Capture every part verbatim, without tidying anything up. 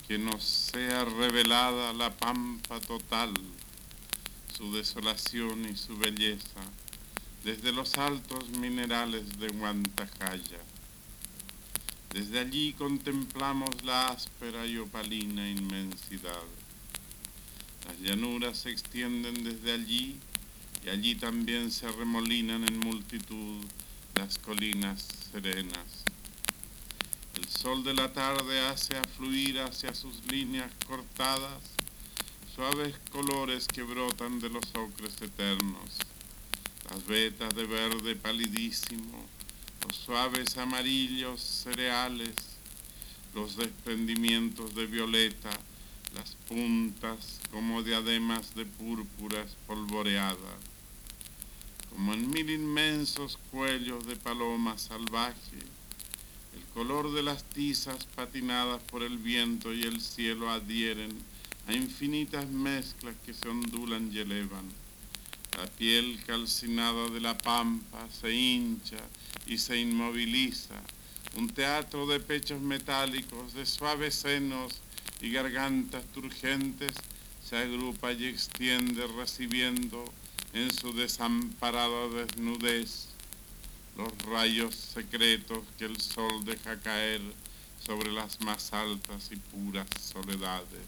que nos sea revelada la pampa total, su desolación y su belleza, desde los altos minerales de Huantajaya. Desde allí contemplamos la áspera y opalina inmensidad. Las llanuras se extienden desde allí y allí también se arremolinan en multitud las colinas serenas. El sol de la tarde hace afluir hacia sus líneas cortadas suaves colores que brotan de los ocres eternos, las vetas de verde palidísimo, los suaves amarillos cereales, los desprendimientos de violeta, las puntas como diademas de púrpura espolvoreada, como en mil inmensos cuellos de paloma salvaje. El color de las tizas patinadas por el viento y el cielo adhieren a infinitas mezclas que se ondulan y elevan. La piel calcinada de la pampa se hincha y se inmoviliza. Un teatro de pechos metálicos, de suaves senos y gargantas turgentes se agrupa y extiende recibiendo en su desamparada desnudez los rayos secretos que el sol deja caer sobre las más altas y puras soledades.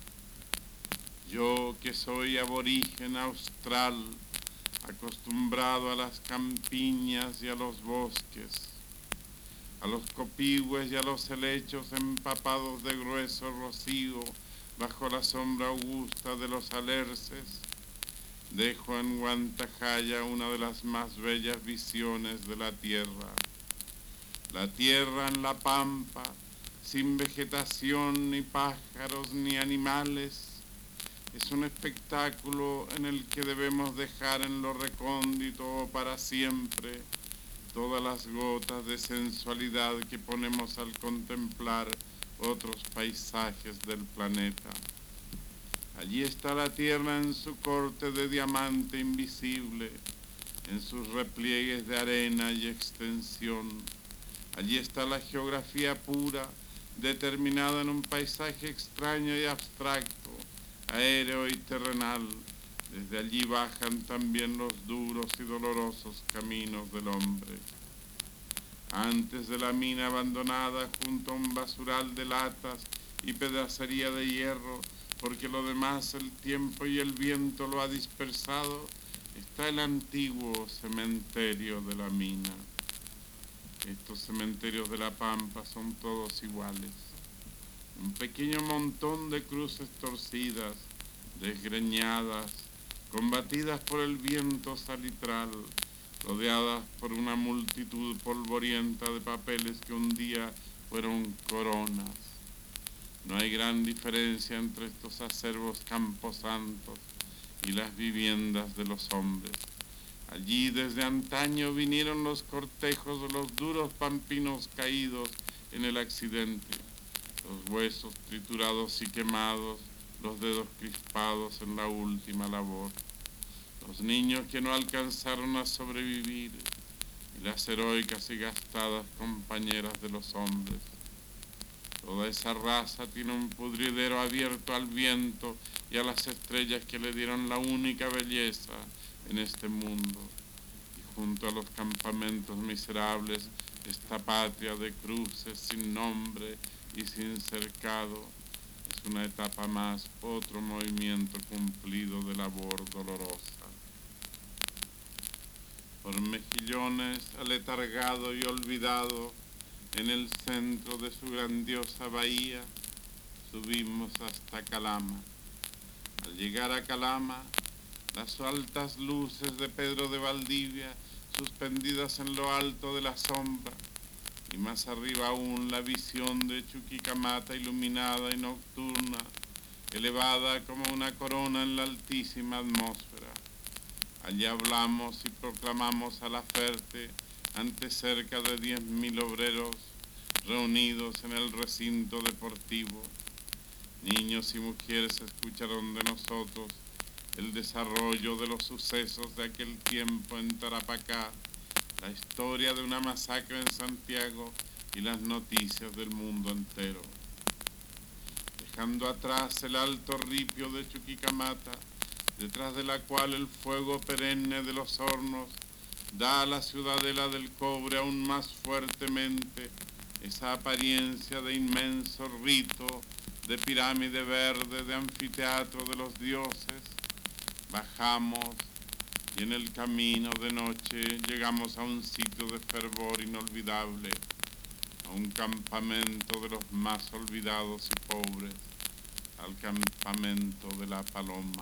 Yo que soy aborigen austral, acostumbrado a las campiñas y a los bosques, a los copihue y a los helechos empapados de grueso rocío bajo la sombra augusta de los alerces, dejo en Huantajaya una de las más bellas visiones de la tierra. La tierra en la pampa, sin vegetación, ni pájaros, ni animales, es un espectáculo en el que debemos dejar en lo recóndito para siempre todas las gotas de sensualidad que ponemos al contemplar otros paisajes del planeta. Allí está la tierra en su corte de diamante invisible, en sus repliegues de arena y extensión. Allí está la geografía pura, determinada en un paisaje extraño y abstracto, aéreo y terrenal. Desde allí bajan también los duros y dolorosos caminos del hombre. Antes de la mina abandonada junto a un basural de latas y pedacería de hierro, porque lo demás el tiempo y el viento lo ha dispersado, está el antiguo cementerio de la mina. Estos cementerios de la pampa son todos iguales. Un pequeño montón de cruces torcidas, desgreñadas, combatidas por el viento salitral, rodeadas por una multitud polvorienta de papeles que un día fueron coronas. No hay gran diferencia entre estos acervos camposantos y las viviendas de los hombres. Allí desde antaño vinieron los cortejos de los duros pampinos caídos en el accidente, los huesos triturados y quemados, los dedos crispados en la última labor, los niños que no alcanzaron a sobrevivir y las heroicas y gastadas compañeras de los hombres. Toda esa raza tiene un pudridero abierto al viento y a las estrellas que le dieron la única belleza en este mundo. Y junto a los campamentos miserables, esta patria de cruces sin nombre y sin cercado, es una etapa más, otro movimiento cumplido de labor dolorosa. Por mejillones, aletargado y olvidado, en el centro de su grandiosa bahía, subimos hasta Calama. Al llegar a Calama, las altas luces de Pedro de Valdivia, suspendidas en lo alto de la sombra, y más arriba aún la visión de Chuquicamata iluminada y nocturna, elevada como una corona en la altísima atmósfera. Allí hablamos y proclamamos a la Ferte ante cerca de diez mil obreros reunidos en el recinto deportivo. Niños y mujeres escucharon de nosotros el desarrollo de los sucesos de aquel tiempo en Tarapacá, la historia de una masacre en Santiago y las noticias del mundo entero. dejando atrás el alto ripio de Chuquicamata, detrás de la cual el fuego perenne de los hornos da a la ciudadela del cobre aún más fuertemente esa apariencia de inmenso rito, de pirámide verde, de anfiteatro de los dioses. Bajamos y en el camino de noche llegamos a un sitio de fervor inolvidable, a un campamento de los más olvidados y pobres, al campamento de la Paloma.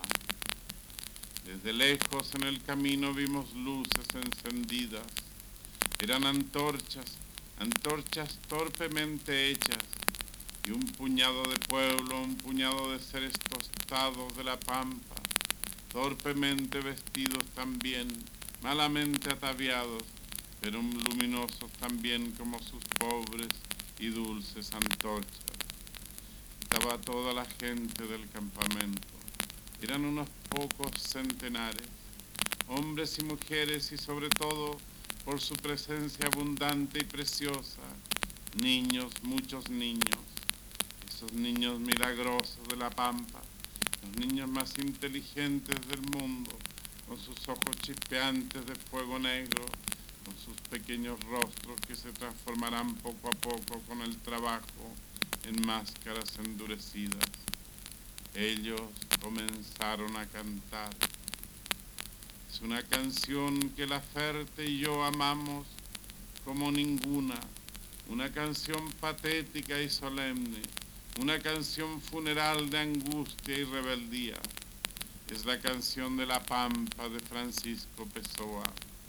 Desde lejos en el camino vimos luces encendidas. Eran antorchas, antorchas torpemente hechas, y un puñado de pueblo, un puñado de seres tostados de la pampa, torpemente vestidos también, malamente ataviados, pero luminosos también como sus pobres y dulces antorchas. Estaba toda la gente del campamento. Eran unos pocos centenares, hombres y mujeres, y sobre todo, por su presencia abundante y preciosa, niños, muchos niños, esos niños milagrosos de la pampa, los niños más inteligentes del mundo, con sus ojos chispeantes de fuego negro, con sus pequeños rostros que se transformarán poco a poco con el trabajo en máscaras endurecidas. Ellos comenzaron a cantar. Es una canción que la Ferte y yo amamos como ninguna, una canción patética y solemne, una canción funeral de angustia y rebeldía. Es la canción de la Pampa de Francisco Pessoa.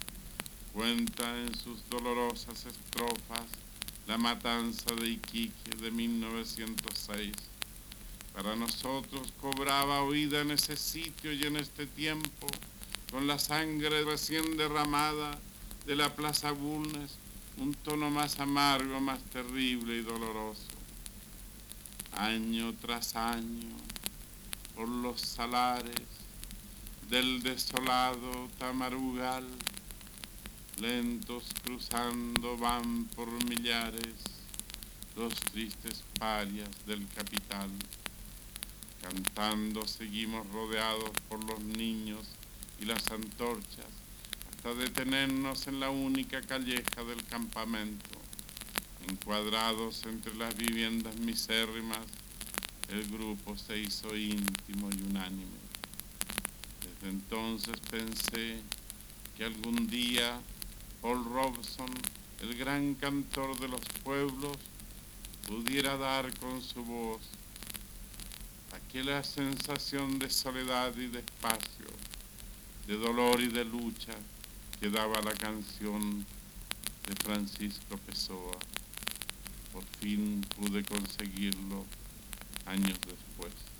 Cuenta en sus dolorosas estrofas la matanza de Iquique de mil novecientos seis. Para nosotros cobraba oída en ese sitio y en este tiempo, con la sangre recién derramada de la Plaza Bulnes, un tono más amargo, más terrible y doloroso. Año tras año, por los salares del desolado Tamarugal, lentos cruzando van por millares los tristes parias del capital. Cantando seguimos rodeados por los niños y las antorchas hasta detenernos en la única calleja del campamento. Encuadrados entre las viviendas misérrimas, el grupo se hizo íntimo y unánime. Desde entonces pensé que algún día Paul Robeson, el gran cantor de los pueblos, pudiera dar con su voz aquella sensación de soledad y de espacio, de dolor y de lucha que daba la canción de Francisco Pessoa. Por fin pude conseguirlo años después.